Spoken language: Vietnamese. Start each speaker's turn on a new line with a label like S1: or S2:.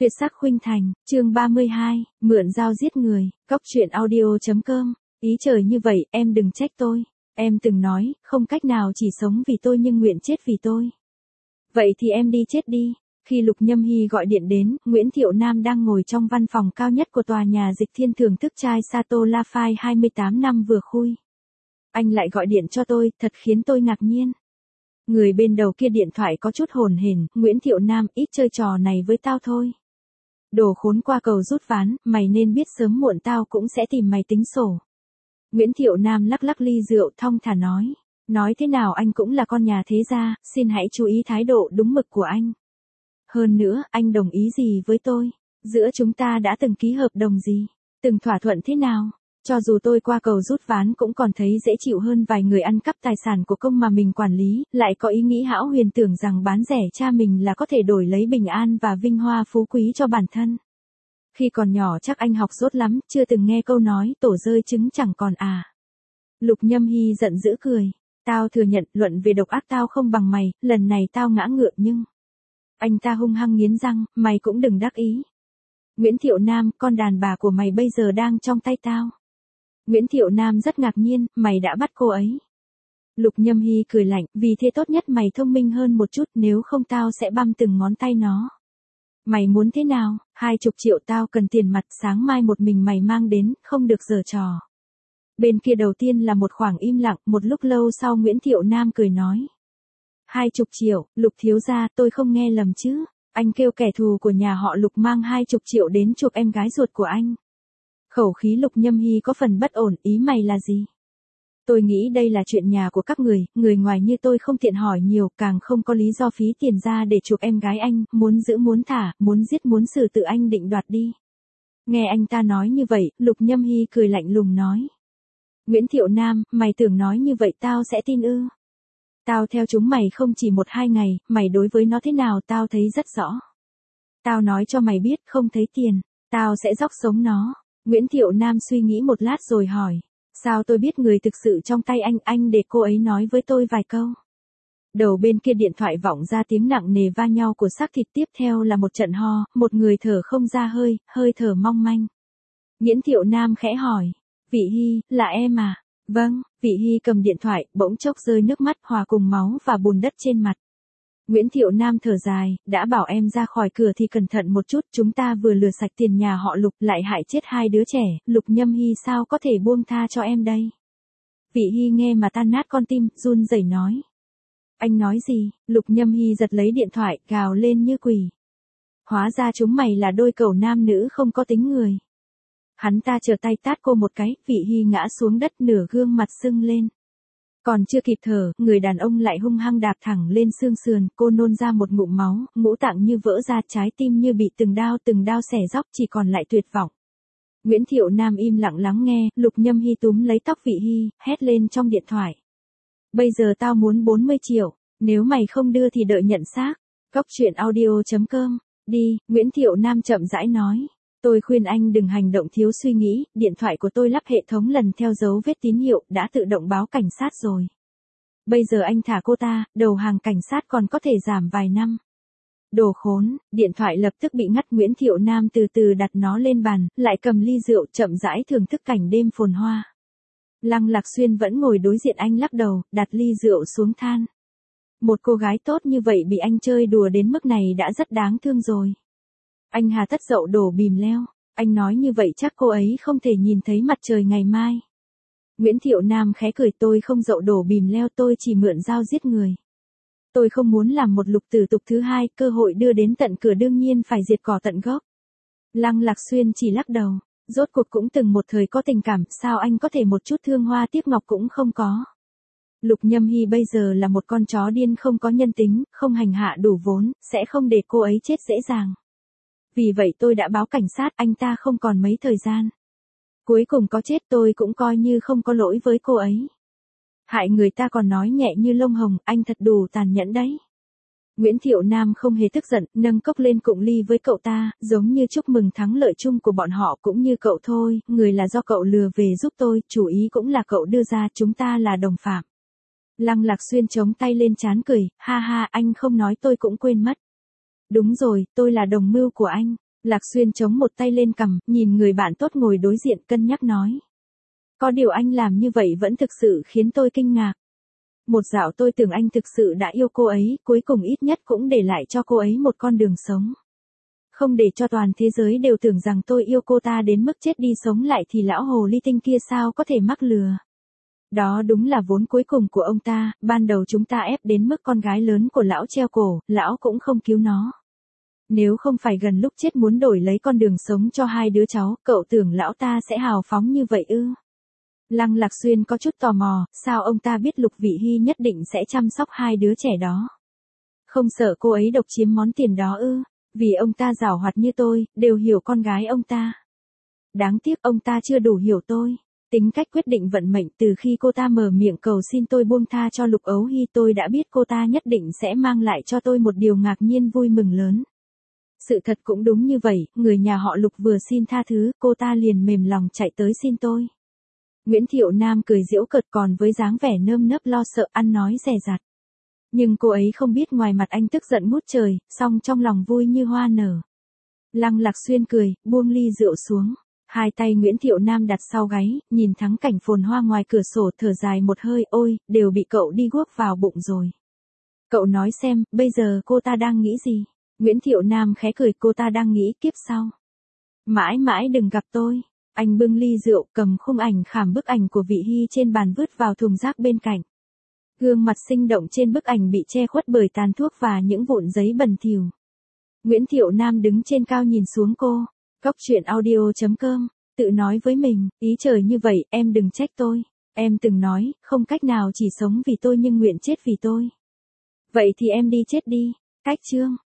S1: Tuyệt sắc khuynh thành, chương 32, mượn dao giết người, cóc truyện audio.com. Ý trời như vậy, em đừng trách tôi. Em từng nói, không cách nào chỉ sống vì tôi nhưng nguyện chết vì tôi. Vậy thì em đi chết đi. Khi Lục Nhâm Hy gọi điện đến, Nguyễn Thiệu Nam đang ngồi trong văn phòng cao nhất của tòa nhà Dịch Thiên thưởng thức chai Sato Lafite 28 năm vừa khui. Anh lại gọi điện cho tôi, thật khiến tôi ngạc nhiên. Người bên đầu kia điện thoại có chút hồn hển, Nguyễn Thiệu Nam, ít chơi trò này với tao thôi. Đồ khốn qua cầu rút ván, mày nên biết sớm muộn tao cũng sẽ tìm mày tính sổ. Nguyễn Thiệu Nam lắc lắc ly rượu thong thả nói. Nói thế nào anh cũng là con nhà thế gia, xin hãy chú ý thái độ đúng mực của anh. Hơn nữa, anh đồng ý gì với tôi? Giữa chúng ta đã từng ký hợp đồng gì? Từng thỏa thuận thế nào? Cho dù tôi qua cầu rút ván cũng còn thấy dễ chịu hơn vài người ăn cắp tài sản của công mà mình quản lý, lại có ý nghĩ hão huyền tưởng rằng bán rẻ cha mình là có thể đổi lấy bình an và vinh hoa phú quý cho bản thân. Khi còn nhỏ chắc anh học dốt lắm, chưa từng nghe câu nói tổ rơi trứng chẳng còn à. Lục Nhâm Hy giận dữ cười. Tao thừa nhận luận về độc ác tao không bằng mày, lần này tao ngã ngựa nhưng... Anh ta hung hăng nghiến răng, mày cũng đừng đắc ý. Nguyễn Thiệu Nam, con đàn bà của mày bây giờ đang trong tay tao. Nguyễn Thiệu Nam rất ngạc nhiên, mày đã bắt cô ấy. Lục Nhâm Hy cười lạnh, vì thế tốt nhất mày thông minh hơn một chút, nếu không tao sẽ băm từng ngón tay nó. Mày muốn thế nào? 20 triệu tao cần tiền mặt, sáng mai một mình mày mang đến, không được giở trò. Bên kia đầu tiên là một khoảng im lặng, một lúc lâu sau Nguyễn Thiệu Nam cười nói. 20 triệu, Lục thiếu gia, tôi không nghe lầm chứ. Anh kêu kẻ thù của nhà họ Lục mang 20 triệu đến chuộc em gái ruột của anh. Khẩu khí Lục Nhâm Hy có phần bất ổn, ý mày là gì? Tôi nghĩ đây là chuyện nhà của các người ngoài như tôi không tiện hỏi nhiều, càng không có lý do phí tiền ra để chuộc em gái anh, muốn giữ muốn thả, muốn giết muốn xử tự anh định đoạt đi. Nghe anh ta nói như vậy, Lục Nhâm Hy cười lạnh lùng nói. Nguyễn Thiệu Nam, mày tưởng nói như vậy tao sẽ tin ư? Tao theo chúng mày không chỉ 1-2 ngày, mày đối với nó thế nào tao thấy rất rõ. Tao nói cho mày biết, không thấy tiền, tao sẽ róc sống nó. Nguyễn Thiệu Nam suy nghĩ một lát rồi hỏi. Sao tôi biết người thực sự trong tay anh để cô ấy nói với tôi vài câu. Đầu bên kia điện thoại vọng ra tiếng nặng nề va nhau của xác thịt, tiếp theo là một trận ho, một người thở không ra hơi, hơi thở mong manh. Nguyễn Thiệu Nam khẽ hỏi. Vị Hy, là em à? Vâng, Vị Hy cầm điện thoại, bỗng chốc rơi nước mắt hòa cùng máu và bùn đất trên mặt. Nguyễn Thiệu Nam thở dài, đã bảo em ra khỏi cửa thì cẩn thận một chút, chúng ta vừa lừa sạch tiền nhà họ Lục lại hại chết 2 đứa trẻ, Lục Nhâm Hy sao có thể buông tha cho em đây? Vị Hy nghe mà tan nát con tim, run rẩy nói. Anh nói gì? Lục Nhâm Hy giật lấy điện thoại, gào lên như quỷ. Hóa ra chúng mày là đôi cẩu nam nữ không có tính người. Hắn ta trở tay tát cô một cái, Vị Hy ngã xuống đất nửa gương mặt sưng lên. Còn chưa kịp thở, người đàn ông lại hung hăng đạp thẳng lên xương sườn, cô nôn ra một ngụm máu, ngũ tạng như vỡ ra, trái tim như bị từng đao xẻ róc, chỉ còn lại tuyệt vọng. Nguyễn Thiệu Nam im lặng lắng nghe, Lục Nhâm Hy túm lấy tóc Vị Hy, hét lên trong điện thoại. Bây giờ tao muốn 40 triệu, nếu mày không đưa thì đợi nhận xác. Cóc truyện audio.com, đi, Nguyễn Thiệu Nam chậm rãi nói. Tôi khuyên anh đừng hành động thiếu suy nghĩ, điện thoại của tôi lắp hệ thống lần theo dấu vết tín hiệu, đã tự động báo cảnh sát rồi. Bây giờ anh thả cô ta, đầu hàng cảnh sát còn có thể giảm vài năm. Đồ khốn, điện thoại lập tức bị ngắt. Nguyễn Thiệu Nam từ từ đặt nó lên bàn, lại cầm ly rượu chậm rãi thưởng thức cảnh đêm phồn hoa. Lăng Lạc Xuyên vẫn ngồi đối diện anh lắc đầu, đặt ly rượu xuống than. Một cô gái tốt như vậy bị anh chơi đùa đến mức này đã rất đáng thương rồi. Anh hà tất dậu đổ bìm leo, anh nói như vậy chắc cô ấy không thể nhìn thấy mặt trời ngày mai. Nguyễn Thiệu Nam khẽ cười, tôi không dậu đổ bìm leo, tôi chỉ mượn dao giết người. Tôi không muốn làm một lục tử tục thứ hai, cơ hội đưa đến tận cửa đương nhiên phải diệt cỏ tận gốc. Lăng Lạc Xuyên chỉ lắc đầu, rốt cuộc cũng từng một thời có tình cảm, sao anh có thể một chút thương hoa tiếc ngọc cũng không có. Lục Nhâm Hy bây giờ là một con chó điên không có nhân tính, không hành hạ đủ vốn, sẽ không để cô ấy chết dễ dàng. Vì vậy tôi đã báo cảnh sát, anh ta không còn mấy thời gian. Cuối cùng có chết tôi cũng coi như không có lỗi với cô ấy. Hại người ta còn nói nhẹ như lông hồng, anh thật đủ tàn nhẫn đấy. Nguyễn Thiệu Nam không hề tức giận, nâng cốc lên cụng ly với cậu ta, giống như chúc mừng thắng lợi chung của bọn họ, cũng như cậu thôi, người là do cậu lừa về giúp tôi, chủ ý cũng là cậu đưa ra, chúng ta là đồng phạm. Lăng Lạc Xuyên chống tay lên trán cười, ha ha, anh không nói tôi cũng quên mất. Đúng rồi, tôi là đồng mưu của anh. Lạc Xuyên chống một tay lên cằm, nhìn người bạn tốt ngồi đối diện cân nhắc nói. Có điều anh làm như vậy vẫn thực sự khiến tôi kinh ngạc. Một dạo tôi tưởng anh thực sự đã yêu cô ấy, cuối cùng ít nhất cũng để lại cho cô ấy một con đường sống. Không để cho toàn thế giới đều tưởng rằng tôi yêu cô ta đến mức chết đi sống lại thì lão hồ ly tinh kia sao có thể mắc lừa. Đó đúng là vốn cuối cùng của ông ta, ban đầu chúng ta ép đến mức con gái lớn của lão treo cổ, lão cũng không cứu nó. Nếu không phải gần lúc chết muốn đổi lấy con đường sống cho hai đứa cháu, cậu tưởng lão ta sẽ hào phóng như vậy ư? Lăng Lạc Xuyên có chút tò mò, sao ông ta biết Lục Vị Hy nhất định sẽ chăm sóc hai đứa trẻ đó? Không sợ cô ấy độc chiếm món tiền đó ư? Vì ông ta giàu hoạt như tôi, đều hiểu con gái ông ta. Đáng tiếc ông ta chưa đủ hiểu tôi. Tính cách quyết định vận mệnh, từ khi cô ta mở miệng cầu xin tôi buông tha cho Lục Ấu Hy tôi đã biết cô ta nhất định sẽ mang lại cho tôi một điều ngạc nhiên vui mừng lớn. Sự thật cũng đúng như vậy, người nhà họ Lục vừa xin tha thứ, cô ta liền mềm lòng chạy tới xin tôi. Nguyễn Thiệu Nam cười giễu cợt còn với dáng vẻ nơm nớp lo sợ ăn nói dè dặt. Nhưng cô ấy không biết ngoài mặt anh tức giận ngút trời, song trong lòng vui như hoa nở. Lăng Lạc Xuyên cười, buông ly rượu xuống. Hai tay Nguyễn Thiệu Nam đặt sau gáy, nhìn thắng cảnh phồn hoa ngoài cửa sổ thở dài một hơi, ôi, đều bị cậu đi guốc vào bụng rồi. Cậu nói xem, bây giờ cô ta đang nghĩ gì? Nguyễn Thiệu Nam khẽ cười, cô ta đang nghĩ kiếp sau. Mãi mãi đừng gặp tôi. Anh bưng ly rượu, cầm khung ảnh khảm bức ảnh của Vị Hy trên bàn vứt vào thùng rác bên cạnh. Gương mặt sinh động trên bức ảnh bị che khuất bởi tàn thuốc và những vụn giấy bẩn thỉu. Nguyễn Thiệu Nam đứng trên cao nhìn xuống cô. Cóc truyện audio.com, tự nói với mình, ý trời như vậy, em đừng trách tôi. Em từng nói, không cách nào chỉ sống vì tôi nhưng nguyện chết vì tôi. Vậy thì em đi chết đi. Cách chương.